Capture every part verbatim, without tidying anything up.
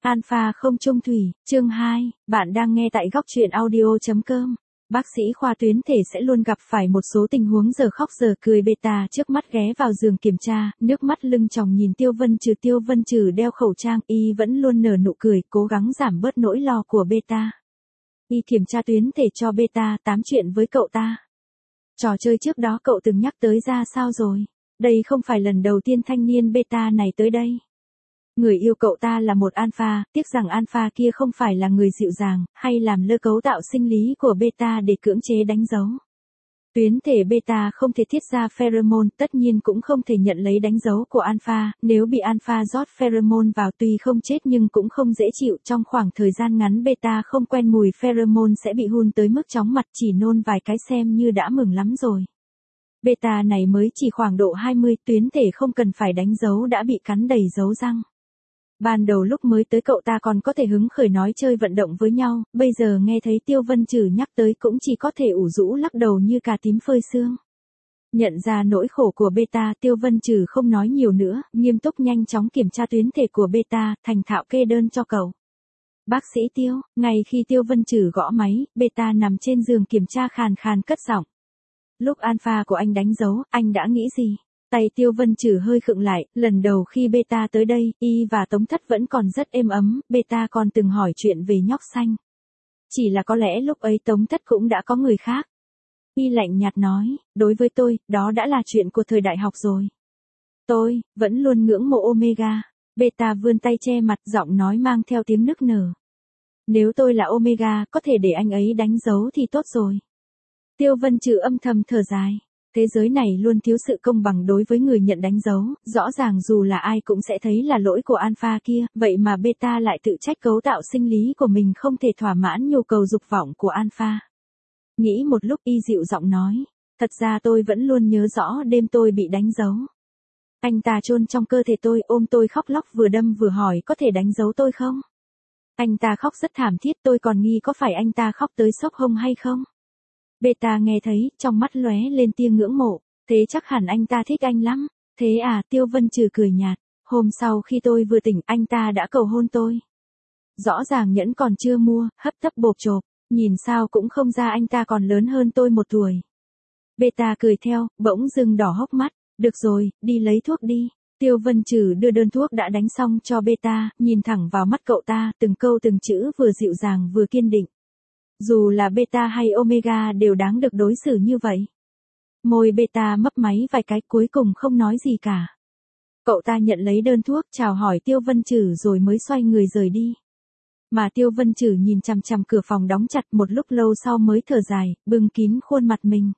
Alpha không chung thủy, chương hai, bạn đang nghe tại góc truyện audio chấm com. Bác sĩ khoa tuyến thể sẽ luôn gặp phải một số tình huống giờ khóc giờ cười. Beta trước mắt ghé vào giường kiểm tra, nước mắt lưng tròng nhìn Tiêu Vân Trừ. Tiêu Vân Trừ đeo khẩu trang, y vẫn luôn nở nụ cười, cố gắng giảm bớt nỗi lo của Beta. Y kiểm tra tuyến thể cho Beta, tám chuyện với cậu ta. Trò chơi trước đó cậu từng nhắc tới ra sao rồi? Đây không phải lần đầu tiên thanh niên Beta này tới đây. Người yêu cậu ta là một alpha, tiếc rằng alpha kia không phải là người dịu dàng, hay làm lơ cấu tạo sinh lý của beta để cưỡng chế đánh dấu. Tuyến thể beta không thể tiết ra pheromone, tất nhiên cũng không thể nhận lấy đánh dấu của alpha, nếu bị alpha rót pheromone vào tuy không chết nhưng cũng không dễ chịu. Trong khoảng thời gian ngắn beta không quen mùi pheromone sẽ bị hun tới mức chóng mặt, chỉ nôn vài cái xem như đã mừng lắm rồi. Beta này mới chỉ khoảng độ hai mươi, tuyến thể không cần phải đánh dấu đã bị cắn đầy dấu răng. Ban đầu lúc mới tới cậu ta còn có thể hứng khởi nói chơi vận động với nhau, bây giờ nghe thấy Tiêu Vân Trừ nhắc tới cũng chỉ có thể ủ rũ lắc đầu như cà tím phơi sương. Nhận ra nỗi khổ của Beta, Tiêu Vân Trừ không nói nhiều nữa, nghiêm túc nhanh chóng kiểm tra tuyến thể của Beta, thành thạo kê đơn cho cậu. Bác sĩ Tiêu, ngay khi Tiêu Vân Trừ gõ máy, Beta nằm trên giường kiểm tra khàn khàn cất giọng. Lúc alpha của anh đánh dấu, anh đã nghĩ gì? Tay Tiêu Vân Trừ hơi khựng lại, lần đầu khi Beta tới đây, y và Tống Thất vẫn còn rất êm ấm, Beta còn từng hỏi chuyện về nhóc xanh. Chỉ là có lẽ lúc ấy Tống Thất cũng đã có người khác. Y lạnh nhạt nói, đối với tôi, đó đã là chuyện của thời đại học rồi. Tôi, vẫn luôn ngưỡng mộ Omega. Beta vươn tay che mặt, giọng nói mang theo tiếng nức nở. Nếu tôi là Omega, có thể để anh ấy đánh dấu thì tốt rồi. Tiêu Vân Trừ âm thầm thở dài. Thế giới này luôn thiếu sự công bằng đối với người nhận đánh dấu, rõ ràng dù là ai cũng sẽ thấy là lỗi của alpha kia, vậy mà beta lại tự trách cấu tạo sinh lý của mình không thể thỏa mãn nhu cầu dục vọng của alpha. Nghĩ một lúc y dịu giọng nói, thật ra tôi vẫn luôn nhớ rõ đêm tôi bị đánh dấu. Anh ta chôn trong cơ thể tôi, ôm tôi khóc lóc vừa đâm vừa hỏi có thể đánh dấu tôi không? Anh ta khóc rất thảm thiết, tôi còn nghi có phải anh ta khóc tới sốc hông hay không? Beta nghe thấy, trong mắt lóe lên tia ngưỡng mộ, thế chắc hẳn anh ta thích anh lắm. Thế à, Tiêu Vân Trừ cười nhạt, hôm sau khi tôi vừa tỉnh anh ta đã cầu hôn tôi. Rõ ràng nhẫn còn chưa mua, hấp tấp bộp chộp, nhìn sao cũng không ra anh ta còn lớn hơn tôi một tuổi. Beta cười theo, bỗng dưng đỏ hốc mắt, được rồi, đi lấy thuốc đi. Tiêu Vân Trừ đưa đơn thuốc đã đánh xong cho Beta, nhìn thẳng vào mắt cậu ta, từng câu từng chữ vừa dịu dàng vừa kiên định. Dù là Beta hay Omega đều đáng được đối xử như vậy. Môi Beta mấp máy vài cái cuối cùng không nói gì cả. Cậu ta nhận lấy đơn thuốc chào hỏi Tiêu Vân Trừ rồi mới xoay người rời đi. Mà Tiêu Vân Trừ nhìn chằm chằm cửa phòng đóng chặt một lúc lâu sau mới thở dài, bưng kín khuôn mặt mình.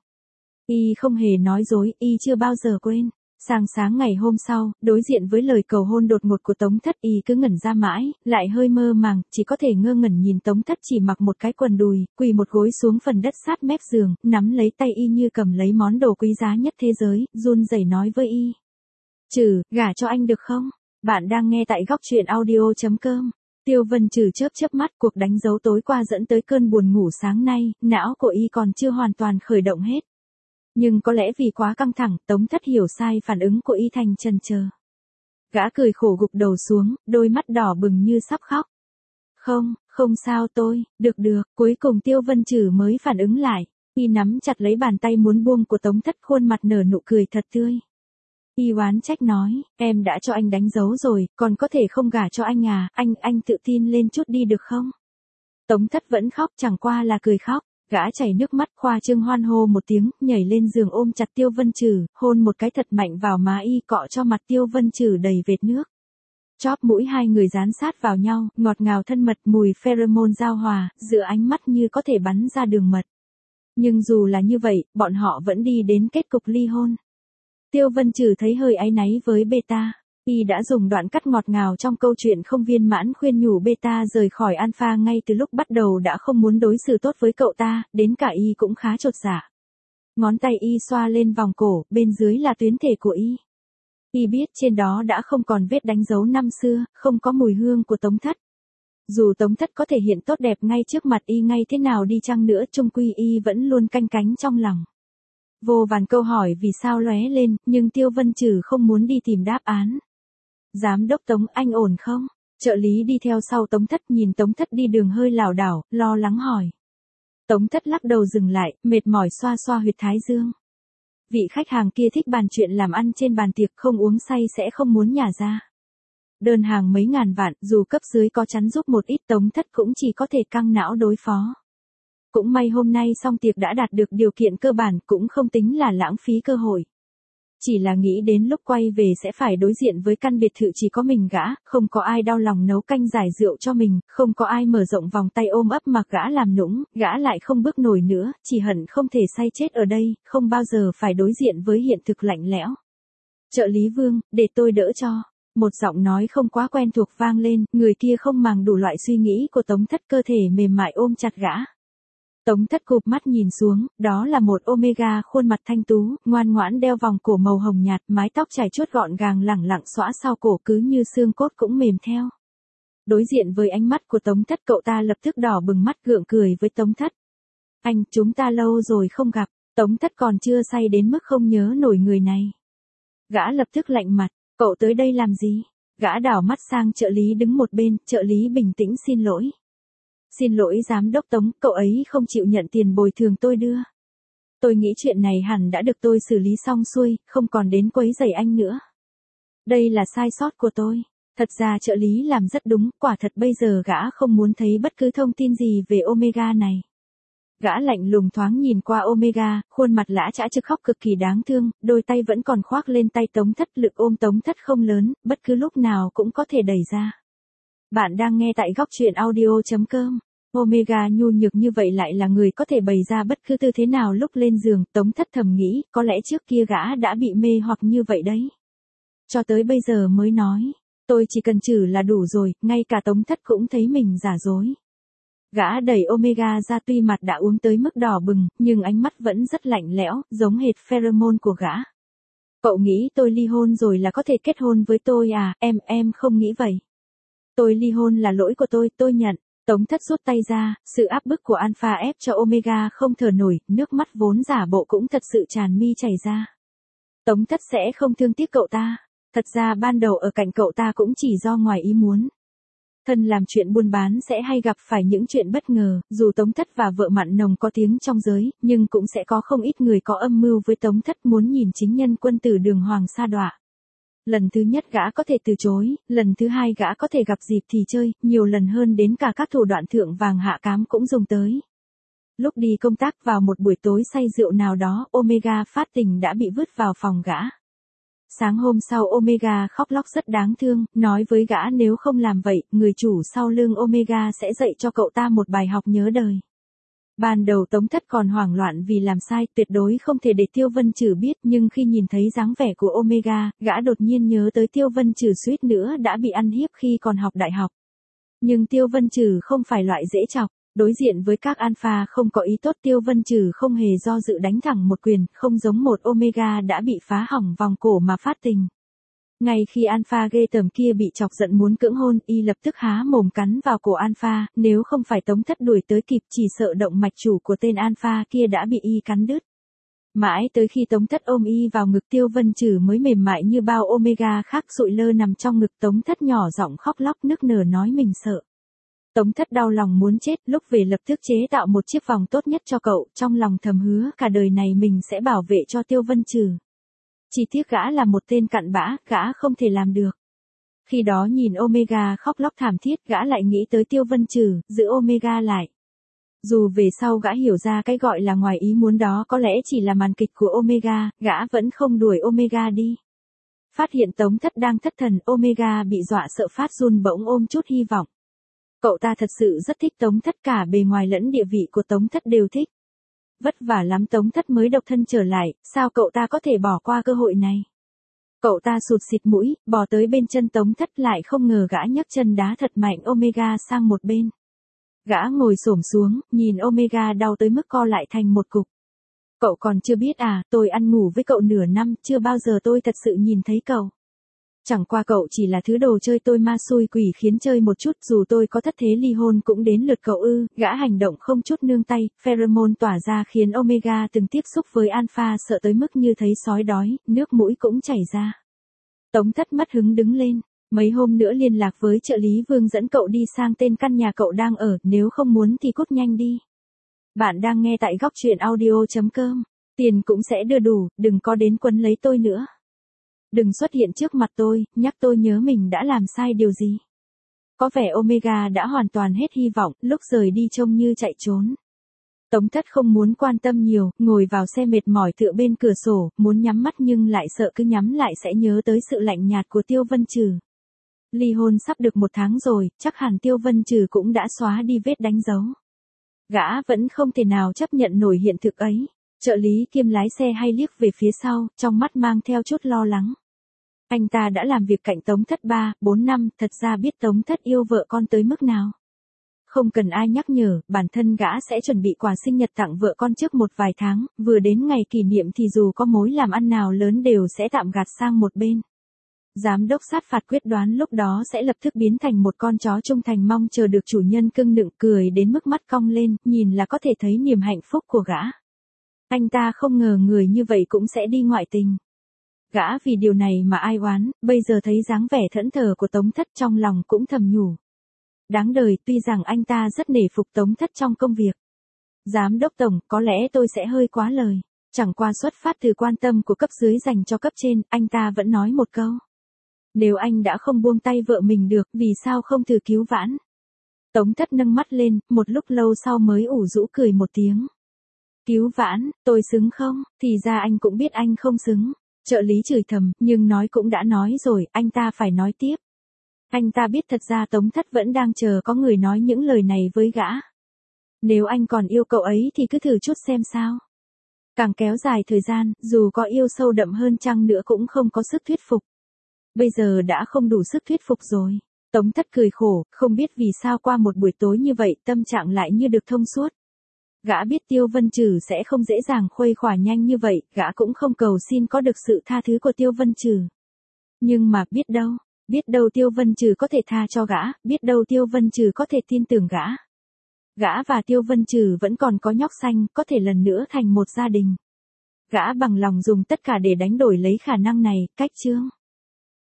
Y không hề nói dối, y chưa bao giờ quên. Sáng sáng ngày hôm sau, đối diện với lời cầu hôn đột ngột của Tống Thất y cứ ngẩn ra mãi, lại hơi mơ màng, chỉ có thể ngơ ngẩn nhìn Tống Thất chỉ mặc một cái quần đùi, quỳ một gối xuống phần đất sát mép giường, nắm lấy tay y như cầm lấy món đồ quý giá nhất thế giới, run rẩy nói với y. Trừ, gả cho anh được không? Bạn đang nghe tại góc truyện audio chấm com. Tiêu Vân Trừ chớp chớp mắt, cuộc đánh dấu tối qua dẫn tới cơn buồn ngủ sáng nay, não của y còn chưa hoàn toàn khởi động hết. Nhưng có lẽ vì quá căng thẳng, Tống Thất hiểu sai phản ứng của y thành chần chờ. Gã cười khổ gục đầu xuống, đôi mắt đỏ bừng như sắp khóc. Không, không sao tôi, được được, cuối cùng Tiêu Vân Trừ mới phản ứng lại. Y nắm chặt lấy bàn tay muốn buông của Tống Thất, khuôn mặt nở nụ cười thật tươi. Y oán trách nói, em đã cho anh đánh dấu rồi, còn có thể không gả cho anh à, anh, anh tự tin lên chút đi được không? Tống Thất vẫn khóc, chẳng qua là cười khóc. Gã chảy nước mắt, khoa trương hoan hô một tiếng, nhảy lên giường ôm chặt Tiêu Vân Trừ, hôn một cái thật mạnh vào má y, cọ cho mặt Tiêu Vân Trừ đầy vệt nước. Chóp mũi hai người dán sát vào nhau, ngọt ngào thân mật, mùi pheromone giao hòa, giữa ánh mắt như có thể bắn ra đường mật. Nhưng dù là như vậy, bọn họ vẫn đi đến kết cục ly hôn. Tiêu Vân Trừ thấy hơi áy náy với Beta. Y đã dùng đoạn cắt ngọt ngào trong câu chuyện không viên mãn khuyên nhủ Beta rời khỏi Alpha ngay từ lúc bắt đầu đã không muốn đối xử tốt với cậu ta, đến cả Y cũng khá chột dạ. Ngón tay Y xoa lên vòng cổ, bên dưới là tuyến thể của Y. Y biết trên đó đã không còn vết đánh dấu năm xưa, không có mùi hương của Tống Thất. Dù Tống Thất có thể hiện tốt đẹp ngay trước mặt Y ngay thế nào đi chăng nữa, chung quy Y vẫn luôn canh cánh trong lòng. Vô vàn câu hỏi vì sao lóe lên, nhưng Tiêu Vân Trừ không muốn đi tìm đáp án. Giám đốc Tống, anh ổn không? Trợ lý đi theo sau Tống Thất nhìn Tống Thất đi đường hơi lảo đảo, lo lắng hỏi. Tống Thất lắc đầu dừng lại, mệt mỏi xoa xoa huyệt thái dương. Vị khách hàng kia thích bàn chuyện làm ăn trên bàn tiệc, không uống say sẽ không muốn nhả ra. Đơn hàng mấy ngàn vạn, dù cấp dưới có chắn giúp một ít Tống Thất cũng chỉ có thể căng não đối phó. Cũng may hôm nay xong tiệc đã đạt được điều kiện cơ bản, cũng không tính là lãng phí cơ hội. Chỉ là nghĩ đến lúc quay về sẽ phải đối diện với căn biệt thự chỉ có mình gã, không có ai đau lòng nấu canh giải rượu cho mình, không có ai mở rộng vòng tay ôm ấp mặc gã làm nũng, gã lại không bước nổi nữa, chỉ hận không thể say chết ở đây, không bao giờ phải đối diện với hiện thực lạnh lẽo. Trợ lý Vương, để tôi đỡ cho. Một giọng nói không quá quen thuộc vang lên, người kia không màng đủ loại suy nghĩ của Tống Thất, cơ thể mềm mại ôm chặt gã. Tống Thất cụp mắt nhìn xuống, đó là một Omega khuôn mặt thanh tú, ngoan ngoãn đeo vòng cổ màu hồng nhạt, mái tóc chải chuốt gọn gàng lẳng lặng xõa sau cổ cứ như xương cốt cũng mềm theo. Đối diện với ánh mắt của Tống Thất, cậu ta lập tức đỏ bừng mắt gượng cười với Tống Thất. Anh, chúng ta lâu rồi không gặp. Tống Thất còn chưa say đến mức không nhớ nổi người này. Gã lập tức lạnh mặt, cậu tới đây làm gì? Gã đảo mắt sang trợ lý đứng một bên, trợ lý bình tĩnh xin lỗi. Xin lỗi giám đốc Tống, cậu ấy không chịu nhận tiền bồi thường tôi đưa. Tôi nghĩ chuyện này hẳn đã được tôi xử lý xong xuôi, không còn đến quấy rầy anh nữa. Đây là sai sót của tôi. Thật ra trợ lý làm rất đúng, quả thật bây giờ gã không muốn thấy bất cứ thông tin gì về Omega này. Gã lạnh lùng thoáng nhìn qua Omega, khuôn mặt lã chã trực khóc cực kỳ đáng thương, đôi tay vẫn còn khoác lên tay Tống Thất, lực ôm Tống Thất không lớn, bất cứ lúc nào cũng có thể đẩy ra. Bạn đang nghe tại góc truyện audio chấm com. Omega nhu nhược như vậy lại là người có thể bày ra bất cứ tư thế nào lúc lên giường, Tống Thất thầm nghĩ, có lẽ trước kia gã đã bị mê hoặc như vậy đấy. Cho tới bây giờ mới nói, tôi chỉ cần chử là đủ rồi, ngay cả Tống Thất cũng thấy mình giả dối. Gã đẩy Omega ra, tuy mặt đã uống tới mức đỏ bừng, nhưng ánh mắt vẫn rất lạnh lẽo, giống hệt pheromone của gã. Cậu nghĩ tôi ly hôn rồi là có thể kết hôn với tôi à, em, em không nghĩ vậy. Tôi ly hôn là lỗi của tôi, tôi nhận. Tống Thất rút tay ra, sự áp bức của Alpha ép cho Omega không thở nổi, nước mắt vốn giả bộ cũng thật sự tràn mi chảy ra. Tống Thất sẽ không thương tiếc cậu ta. Thật ra ban đầu ở cạnh cậu ta cũng chỉ do ngoài ý muốn. Thân làm chuyện buôn bán sẽ hay gặp phải những chuyện bất ngờ, dù Tống Thất và vợ Mạn Nồng có tiếng trong giới, nhưng cũng sẽ có không ít người có âm mưu với Tống Thất muốn nhìn chính nhân quân tử đường hoàng sa đọa. Lần thứ nhất gã có thể từ chối, lần thứ hai gã có thể gặp dịp thì chơi, nhiều lần hơn đến cả các thủ đoạn thượng vàng hạ cám cũng dùng tới. Lúc đi công tác vào một buổi tối say rượu nào đó, Omega phát tình đã bị vứt vào phòng gã. Sáng hôm sau Omega khóc lóc rất đáng thương, nói với gã nếu không làm vậy, người chủ sau lưng Omega sẽ dạy cho cậu ta một bài học nhớ đời. Ban đầu Tống Thất còn hoảng loạn vì làm sai, tuyệt đối không thể để Tiêu Vân Trừ biết, nhưng khi nhìn thấy dáng vẻ của Omega, gã đột nhiên nhớ tới Tiêu Vân Trừ suýt nữa đã bị ăn hiếp khi còn học đại học. Nhưng Tiêu Vân Trừ không phải loại dễ chọc, đối diện với các alpha không có ý tốt, Tiêu Vân Trừ không hề do dự đánh thẳng một quyền, không giống một Omega đã bị phá hỏng vòng cổ mà phát tình. Ngay khi alpha ghê tởm kia bị chọc giận muốn cưỡng hôn, y lập tức há mồm cắn vào cổ alpha, nếu không phải Tống Thất đuổi tới kịp chỉ sợ động mạch chủ của tên alpha kia đã bị y cắn đứt. Mãi tới khi Tống Thất ôm y vào ngực, Tiêu Vân Trừ mới mềm mại như bao Omega khác sụi lơ nằm trong ngực Tống Thất, nhỏ giọng khóc lóc nức nở nói mình sợ. Tống Thất đau lòng muốn chết, lúc về lập tức chế tạo một chiếc vòng tốt nhất cho cậu, trong lòng thầm hứa cả đời này mình sẽ bảo vệ cho Tiêu Vân Trừ. Chỉ tiếc gã là một tên cặn bã, gã không thể làm được. Khi đó nhìn Omega khóc lóc thảm thiết, gã lại nghĩ tới Tiêu Vân Trừ, giữ Omega lại. Dù về sau gã hiểu ra cái gọi là ngoài ý muốn đó có lẽ chỉ là màn kịch của Omega, gã vẫn không đuổi Omega đi. Phát hiện Tống Thất đang thất thần, Omega bị dọa sợ phát run, bỗng ôm chút hy vọng. Cậu ta thật sự rất thích Tống Thất, cả bề ngoài lẫn địa vị của Tống Thất đều thích. Vất vả lắm Tống Thất mới độc thân trở lại, sao cậu ta có thể bỏ qua cơ hội này? Cậu ta sụt xịt mũi, bò tới bên chân Tống Thất, lại không ngờ gã nhấc chân đá thật mạnh Omega sang một bên. Gã ngồi xổm xuống, nhìn Omega đau tới mức co lại thành một cục. Cậu còn chưa biết à, tôi ăn ngủ với cậu nửa năm, chưa bao giờ tôi thật sự nhìn thấy cậu. Chẳng qua cậu chỉ là thứ đồ chơi tôi ma xui quỷ khiến chơi một chút, dù tôi có thất thế ly hôn cũng đến lượt cậu ư. Gã hành động không chút nương tay, pheromone tỏa ra khiến Omega từng tiếp xúc với alpha sợ tới mức như thấy sói đói, nước mũi cũng chảy ra. Tống Thất mất hứng đứng lên. Mấy hôm nữa liên lạc với trợ lý Vương dẫn cậu đi sang tên căn nhà cậu đang ở, nếu không muốn thì cút nhanh đi. Bạn đang nghe tại góc truyện audio.com. Tiền cũng sẽ đưa đủ, đừng có đến quấn lấy tôi nữa. Đừng xuất hiện trước mặt tôi, nhắc tôi nhớ mình đã làm sai điều gì. Có vẻ Omega đã hoàn toàn hết hy vọng, lúc rời đi trông như chạy trốn. Tống Thất không muốn quan tâm nhiều, ngồi vào xe mệt mỏi tựa bên cửa sổ, muốn nhắm mắt nhưng lại sợ cứ nhắm lại sẽ nhớ tới sự lạnh nhạt của Tiêu Vân Trừ. Ly hôn sắp được một tháng rồi, chắc hẳn Tiêu Vân Trừ cũng đã xóa đi vết đánh dấu. Gã vẫn không thể nào chấp nhận nổi hiện thực ấy. Trợ lý kiêm lái xe hay liếc về phía sau, trong mắt mang theo chút lo lắng. Anh ta đã làm việc cạnh Tống Thất ba, bốn năm, thật ra biết Tống Thất yêu vợ con tới mức nào. Không cần ai nhắc nhở, bản thân gã sẽ chuẩn bị quà sinh nhật tặng vợ con trước một vài tháng, vừa đến ngày kỷ niệm thì dù có mối làm ăn nào lớn đều sẽ tạm gạt sang một bên. Giám đốc sát phạt quyết đoán lúc đó sẽ lập tức biến thành một con chó trung thành mong chờ được chủ nhân cưng nựng, cười đến mức mắt cong lên, nhìn là có thể thấy niềm hạnh phúc của gã. Anh ta không ngờ người như vậy cũng sẽ đi ngoại tình. Gã vì điều này mà ai oán, bây giờ thấy dáng vẻ thẫn thờ của Tống Thất trong lòng cũng thầm nhủ. Đáng đời, tuy rằng anh ta rất nể phục Tống Thất trong công việc. Giám đốc tổng, có lẽ tôi sẽ hơi quá lời. Chẳng qua xuất phát từ quan tâm của cấp dưới dành cho cấp trên, anh ta vẫn nói một câu. Nếu anh đã không buông tay vợ mình được, vì sao không thử cứu vãn? Tống Thất nâng mắt lên, một lúc lâu sau mới ủ rũ cười một tiếng. Cứu vãn, tôi xứng không? Thì ra anh cũng biết anh không xứng. Trợ lý chửi thầm, nhưng nói cũng đã nói rồi, anh ta phải nói tiếp. Anh ta biết thật ra Tống Thất vẫn đang chờ có người nói những lời này với gã. Nếu anh còn yêu cậu ấy thì cứ thử chút xem sao. Càng kéo dài thời gian, dù có yêu sâu đậm hơn chăng nữa cũng không có sức thuyết phục. Bây giờ đã không đủ sức thuyết phục rồi. Tống Thất cười khổ, không biết vì sao qua một buổi tối như vậy tâm trạng lại như được thông suốt. Gã biết Tiêu Vân Trừ sẽ không dễ dàng khuây khỏa nhanh như vậy, gã cũng không cầu xin có được sự tha thứ của Tiêu Vân Trừ. Nhưng mà biết đâu, biết đâu Tiêu Vân Trừ có thể tha cho gã, biết đâu Tiêu Vân Trừ có thể tin tưởng gã. Gã và Tiêu Vân Trừ vẫn còn có nhóc xanh, có thể lần nữa thành một gia đình. Gã bằng lòng dùng tất cả để đánh đổi lấy khả năng này, cách chương.